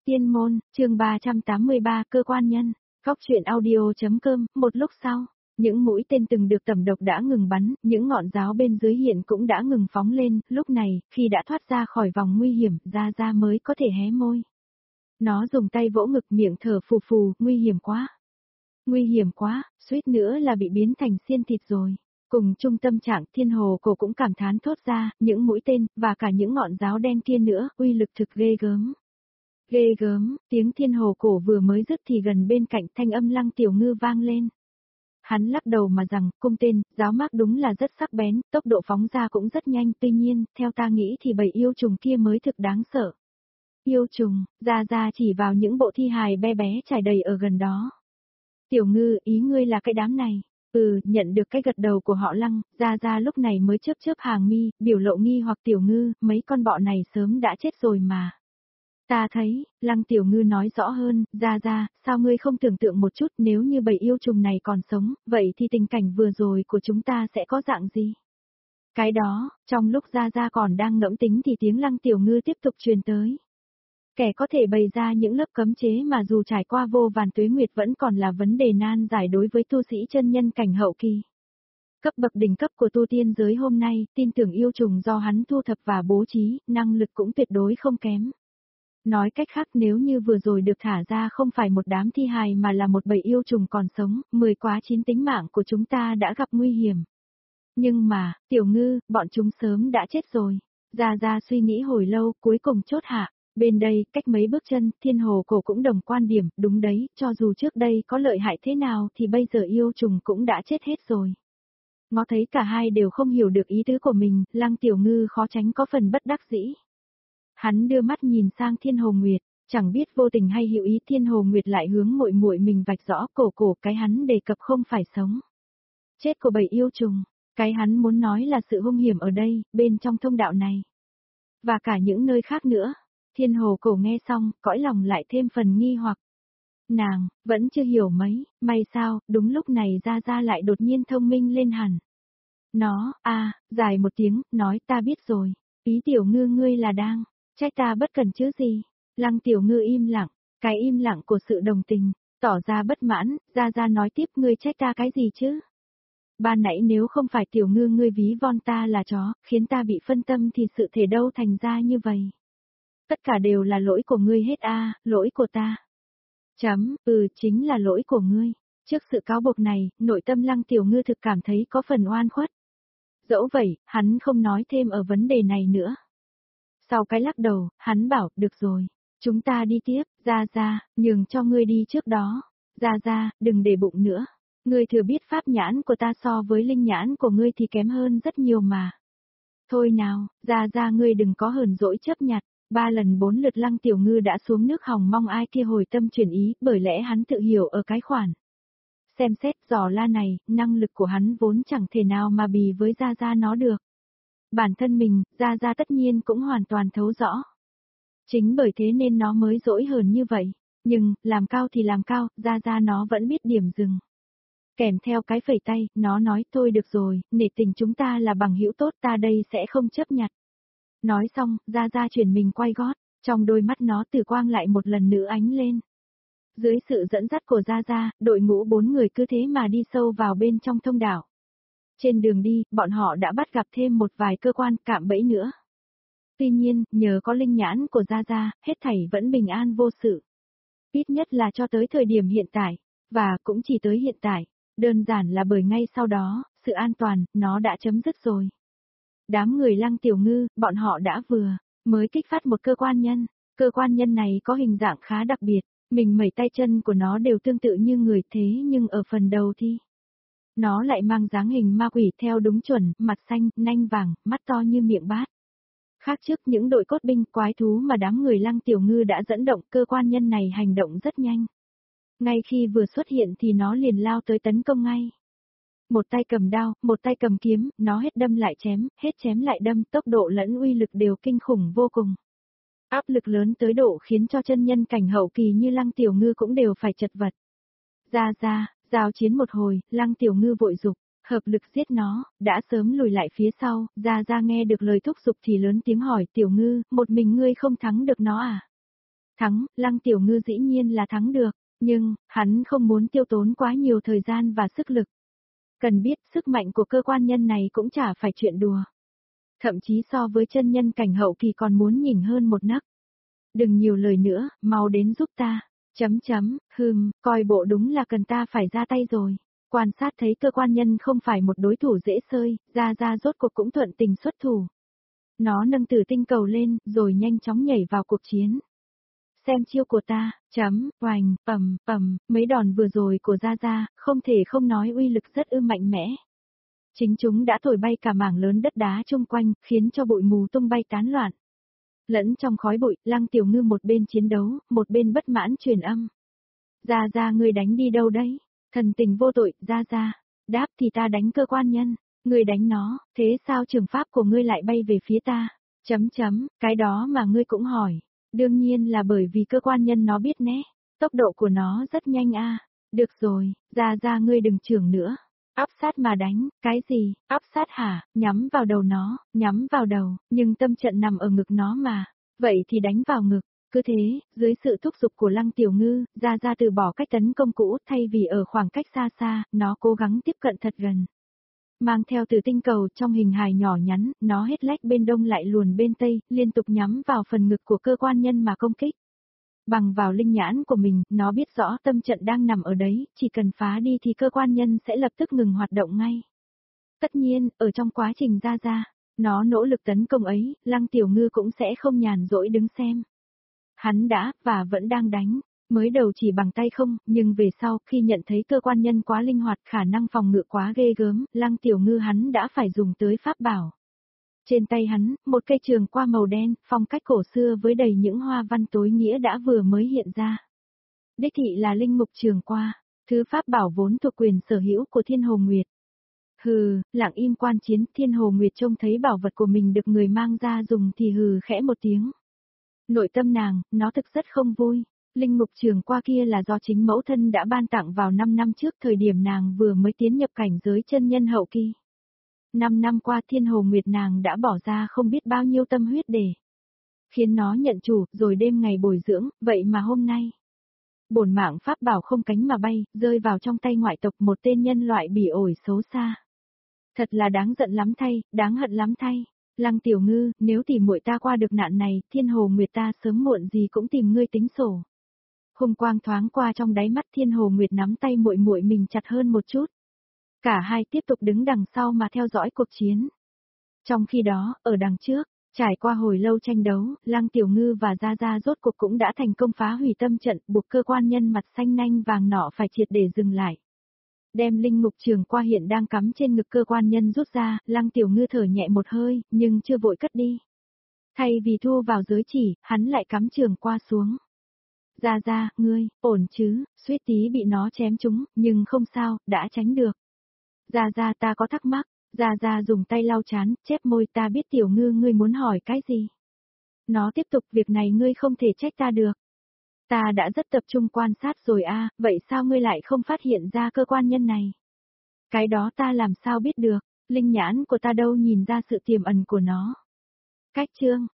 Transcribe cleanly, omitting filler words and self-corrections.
Tiên môn, chương 383, cơ quan nhân. Góc truyện audio.com. Một lúc sau, những mũi tên từng được tẩm độc đã ngừng bắn, những ngọn giáo bên dưới hiện cũng đã ngừng phóng lên, lúc này, khi đã thoát ra khỏi vòng nguy hiểm, Gia Gia mới có thể hé môi. Nó dùng tay vỗ ngực, miệng thở phù phù, nguy hiểm quá. Nguy hiểm quá, suýt nữa là bị biến thành xiên thịt rồi. Cùng chung tâm trạng, Thiên Hồ Cổ cũng cảm thán thốt ra, những mũi tên, và cả những ngọn giáo đen kia nữa, uy lực thực ghê gớm. Ghê gớm, tiếng Thiên Hồ Cổ vừa mới dứt thì gần bên cạnh thanh âm Lăng Tiểu Ngư vang lên. Hắn lắc đầu mà rằng, cung tên, giáo mác đúng là rất sắc bén, tốc độ phóng ra cũng rất nhanh, tuy nhiên, theo ta nghĩ thì bầy yêu trùng kia mới thực đáng sợ. Yêu trùng, Gia Gia chỉ vào những bộ thi hài be bé trải đầy ở gần đó. Tiểu Ngư, ý ngươi là cái đám này. Nhận được cái gật đầu của họ Lăng, Gia Gia lúc này mới chớp chớp hàng mi, biểu lộ nghi hoặc Tiểu Ngư, mấy con bọ này sớm đã chết rồi mà. Ta thấy, Lăng Tiểu Ngư nói rõ hơn, Gia Gia, sao ngươi không tưởng tượng một chút nếu như bầy yêu trùng này còn sống, vậy thì tình cảnh vừa rồi của chúng ta sẽ có dạng gì? Cái đó, trong lúc Gia Gia còn đang ngẫm tính thì tiếng Lăng Tiểu Ngư tiếp tục truyền tới. Kẻ có thể bày ra những lớp cấm chế mà dù trải qua vô vàn tuế nguyệt vẫn còn là vấn đề nan giải đối với tu sĩ chân nhân cảnh hậu kỳ. Cấp bậc đỉnh cấp của tu tiên giới hôm nay, tin tưởng yêu trùng do hắn thu thập và bố trí, năng lực cũng tuyệt đối không kém. Nói cách khác nếu như vừa rồi được thả ra không phải một đám thi hài mà là một bầy yêu trùng còn sống, 10 quá 9 tính mạng của chúng ta đã gặp nguy hiểm. Nhưng mà, Tiểu Ngư, bọn chúng sớm đã chết rồi. Gia Gia suy nghĩ hồi lâu, cuối cùng chốt hạ. Bên đây, cách mấy bước chân, Thiên Hồ Cổ cũng đồng quan điểm, đúng đấy, cho dù trước đây có lợi hại thế nào thì bây giờ yêu trùng cũng đã chết hết rồi. Ngó thấy cả hai đều không hiểu được ý tứ của mình, Lăng Tiểu Ngư khó tránh có phần bất đắc dĩ. Hắn đưa mắt nhìn sang Thiên Hồ Nguyệt, chẳng biết vô tình hay hữu ý Thiên Hồ Nguyệt lại hướng muội muội mình vạch rõ cổ cái hắn đề cập không phải sống. Chết của bầy yêu trùng, cái hắn muốn nói là sự hung hiểm ở đây, bên trong thông đạo này. Và cả những nơi khác nữa. Thiên Hồ Cổ nghe xong, cõi lòng lại thêm phần nghi hoặc. Nàng, vẫn chưa hiểu mấy, may sao, đúng lúc này Gia Gia lại đột nhiên thông minh lên hẳn. Nó, dài một tiếng, nói ta biết rồi, ý Tiểu Ngư ngươi là đang, trách ta bất cần chứ gì. Lăng Tiểu Ngư im lặng, cái im lặng của sự đồng tình, tỏ ra bất mãn, Gia Gia nói tiếp ngươi trách ta cái gì chứ. Ban nãy nếu không phải Tiểu Ngư ngươi ví von ta là chó, khiến ta bị phân tâm thì sự thể đâu thành ra như vậy. Tất cả đều là lỗi của ngươi hết lỗi của ta. Chính là lỗi của ngươi. Trước sự cáo buộc này, nội tâm Lăng Tiểu Ngư thực cảm thấy có phần oan khuất. Dẫu vậy, hắn không nói thêm ở vấn đề này nữa. Sau cái lắc đầu, hắn bảo, được rồi, chúng ta đi tiếp, Gia Gia, nhường cho ngươi đi trước đó. Gia Gia, đừng để bụng nữa. Ngươi thừa biết pháp nhãn của ta so với linh nhãn của ngươi thì kém hơn rất nhiều mà. Thôi nào, Gia Gia ngươi đừng có hờn dỗi chấp nhặt. 3 lần 4 lượt Lăng Tiểu Ngư đã xuống nước hòng mong ai kia hồi tâm chuyển ý, bởi lẽ hắn tự hiểu ở cái khoản. Xem xét dò la này, năng lực của hắn vốn chẳng thể nào mà bì với Gia Gia nó được. Bản thân mình, Gia Gia tất nhiên cũng hoàn toàn thấu rõ. Chính bởi thế nên nó mới dỗi hờn như vậy. Nhưng, làm cao thì làm cao, Gia Gia nó vẫn biết điểm dừng. Kèm theo cái phẩy tay, nó nói thôi được rồi, nể tình chúng ta là bằng hữu tốt ta đây sẽ không chấp nhặt. Nói xong, Gia Gia chuyển mình quay gót, trong đôi mắt nó tử quang lại một lần nữa ánh lên. Dưới sự dẫn dắt của Gia Gia, đội ngũ 4 người cứ thế mà đi sâu vào bên trong thông đạo. Trên đường đi, bọn họ đã bắt gặp thêm một vài cơ quan cạm bẫy nữa. Tuy nhiên, nhờ có linh nhãn của Gia Gia, hết thảy vẫn bình an vô sự. Ít nhất là cho tới thời điểm hiện tại, và cũng chỉ tới hiện tại, đơn giản là bởi ngay sau đó, sự an toàn, nó đã chấm dứt rồi. Đám người Lăng Tiểu Ngư, bọn họ đã mới kích phát một cơ quan nhân. Cơ quan nhân này có hình dạng khá đặc biệt, mình mẩy tay chân của nó đều tương tự như người thế nhưng ở phần đầu thì nó lại mang dáng hình ma quỷ theo đúng chuẩn, mặt xanh, nanh vàng, mắt to như miệng bát. Khác trước những đội cốt binh quái thú mà đám người Lăng Tiểu Ngư đã dẫn động, cơ quan nhân này hành động rất nhanh. Ngay khi vừa xuất hiện thì nó liền lao tới tấn công ngay. Một tay cầm đao, một tay cầm kiếm, nó hết đâm lại chém, hết chém lại đâm, tốc độ lẫn uy lực đều kinh khủng vô cùng. Áp lực lớn tới độ khiến cho chân nhân cảnh hậu kỳ như Lăng Tiểu Ngư cũng đều phải chật vật. Gia Gia, giao chiến một hồi, Lăng Tiểu Ngư vội dục, hợp lực giết nó, đã sớm lùi lại phía sau, Gia Gia nghe được lời thúc giục thì lớn tiếng hỏi Tiểu Ngư, một mình ngươi không thắng được nó à? Thắng, Lăng Tiểu Ngư dĩ nhiên là thắng được, nhưng, hắn không muốn tiêu tốn quá nhiều thời gian và sức lực. Cần biết sức mạnh của cơ quan nhân này cũng chả phải chuyện đùa. Thậm chí so với chân nhân cảnh hậu kỳ còn muốn nhỉnh hơn một nấc. Đừng nhiều lời nữa, mau đến giúp ta. Coi bộ đúng là cần ta phải ra tay rồi. Quan sát thấy cơ quan nhân không phải một đối thủ dễ sơi, Gia Gia rốt cuộc cũng thuận tình xuất thủ. Nó nâng Tử Tinh cầu lên, rồi nhanh chóng nhảy vào cuộc chiến. Xem chiêu của ta, oành, mấy đòn vừa rồi của Gia Gia, không thể không nói uy lực rất mạnh mẽ. Chính chúng đã thổi bay cả mảng lớn đất đá chung quanh, khiến cho bụi mù tung bay tán loạn. Lẫn trong khói bụi, Lăng Tiểu Ngư một bên chiến đấu, một bên bất mãn truyền âm. Gia Gia ngươi đánh đi đâu đấy? Thần tình vô tội, Gia Gia. Đáp thì ta đánh cơ quan nhân. Ngươi đánh nó, thế sao trường pháp của ngươi lại bay về phía ta? Cái đó mà ngươi cũng hỏi. Đương nhiên là bởi vì cơ quan nhân nó biết né. Tốc độ của nó rất nhanh a. Được rồi, Gia Gia ngươi đừng chưởng nữa. Áp sát mà đánh, cái gì, áp sát hả, nhắm vào đầu nó, nhắm vào đầu, nhưng tâm trận nằm ở ngực nó mà. Vậy thì đánh vào ngực. Cứ thế, dưới sự thúc giục của Lăng Tiểu Ngư, Gia Gia từ bỏ cách tấn công cũ, thay vì ở khoảng cách xa xa, nó cố gắng tiếp cận thật gần. Mang theo Tử Tinh cầu trong hình hài nhỏ nhắn, nó hết lách bên đông lại luồn bên tây, liên tục nhắm vào phần ngực của cơ quan nhân mà công kích. Bằng vào linh nhãn của mình, nó biết rõ tâm trận đang nằm ở đấy, chỉ cần phá đi thì cơ quan nhân sẽ lập tức ngừng hoạt động ngay. Tất nhiên, ở trong quá trình Gia Gia, nó nỗ lực tấn công ấy, Lăng Tiểu Ngư cũng sẽ không nhàn rỗi đứng xem. Hắn đã, và vẫn đang đánh, mới đầu chỉ bằng tay không, nhưng về sau, khi nhận thấy cơ quan nhân quá linh hoạt, khả năng phòng ngự quá ghê gớm, Lăng Tiểu Ngư hắn đã phải dùng tới pháp bảo. Trên tay hắn, một cây trường qua màu đen, phong cách cổ xưa với đầy những hoa văn tối nghĩa đã vừa mới hiện ra. Đích thị là linh mục trường qua, thứ pháp bảo vốn thuộc quyền sở hữu của Thiên Hồ Nguyệt. Hừ, lặng im quan chiến, Thiên Hồ Nguyệt trông thấy bảo vật của mình được người mang ra dùng thì hừ khẽ một tiếng. Nội tâm nàng, nó thực rất không vui. Linh mục trường qua kia là do chính mẫu thân đã ban tặng vào 5 năm trước thời điểm nàng vừa mới tiến nhập cảnh giới chân nhân hậu kỳ. 5 năm qua Thiên Hồ Nguyệt nàng đã bỏ ra không biết bao nhiêu tâm huyết để khiến nó nhận chủ, rồi đêm ngày bồi dưỡng, vậy mà hôm nay. Bổn mạng pháp bảo không cánh mà bay, rơi vào trong tay ngoại tộc một tên nhân loại bỉ ổi xấu xa. Thật là đáng giận lắm thay, đáng hận lắm thay. Lăng Tiểu Ngư, nếu tìm muội ta qua được nạn này, Thiên Hồ Nguyệt ta sớm muộn gì cũng tìm ngươi tính sổ. Hùng quang thoáng qua trong đáy mắt Thiên Hồ Nguyệt nắm tay muội muội mình chặt hơn một chút. Cả hai tiếp tục đứng đằng sau mà theo dõi cuộc chiến. Trong khi đó, ở đằng trước, trải qua hồi lâu tranh đấu, Lăng Tiểu Ngư và Gia Gia rốt cuộc cũng đã thành công phá hủy tâm trận, buộc cơ quan nhân mặt xanh nanh vàng nọ phải triệt để dừng lại. Đem linh mục trường qua hiện đang cắm trên ngực cơ quan nhân rút ra, Lăng Tiểu Ngư thở nhẹ một hơi, nhưng chưa vội cất đi. Thay vì thu vào giới chỉ, hắn lại cắm trường qua xuống. Gia Gia, ngươi, ổn chứ, suýt tí bị nó chém trúng, nhưng không sao, đã tránh được. Gia Gia ta có thắc mắc, Gia Gia dùng tay lau chán, chép môi ta biết Tiểu Ngư ngươi muốn hỏi cái gì. Nó tiếp tục việc này ngươi không thể trách ta được. Ta đã rất tập trung quan sát rồi a, vậy sao ngươi lại không phát hiện ra cơ quan nhân này? Cái đó ta làm sao biết được, linh nhãn của ta đâu nhìn ra sự tiềm ẩn của nó. Cách chương